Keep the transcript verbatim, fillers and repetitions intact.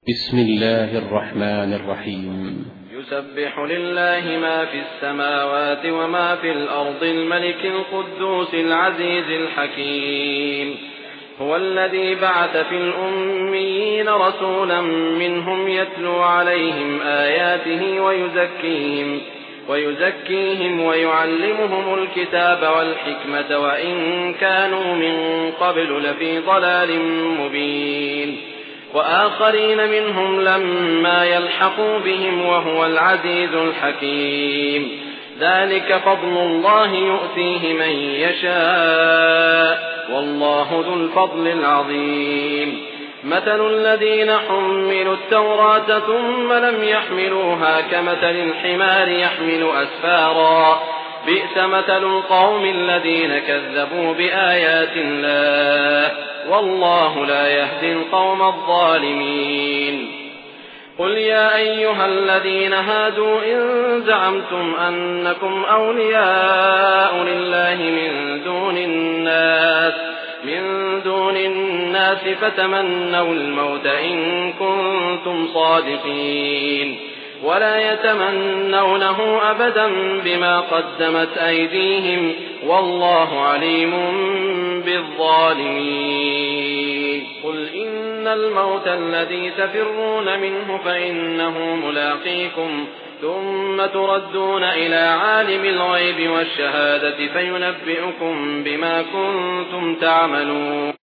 بسم الله الرحمن الرحيم. يسبح لله ما في السماوات وما في الأرض الملك القدوس العزيز الحكيم. هو الذي بعث في الأميين رسولا منهم يتلو عليهم آياته ويزكيهم ويزكيهم ويعلمهم الكتاب والحكمة وإن كانوا من قبل لفي ضلال مبين، وآخرين منهم لما يلحقوا بهم وهو العزيز الحكيم. ذلك فضل الله يؤتيه من يشاء والله ذو الفضل العظيم. مثل الذين حملوا التوراة ثم لم يحملوها كمثل الحمار يحمل أسفارا، بئس مثل القوم الذين كذبوا بآيات الله والله لا يهدي القوم الظالمين. قل يا أيها الذين هادوا إن زعمتم أنكم أولياء لله من دون الناس من دون الناس فتمنوا الموت إن كنتم صادقين، ولا يتمنونه أبدا بما قدمت أيديهم والله عليم بالظالمين. قل إن الموت الذي تفرون منه فإنه ملاقيكم ثم تردون إلى عالم الغيب والشهادة فينبئكم بما كنتم تعملون.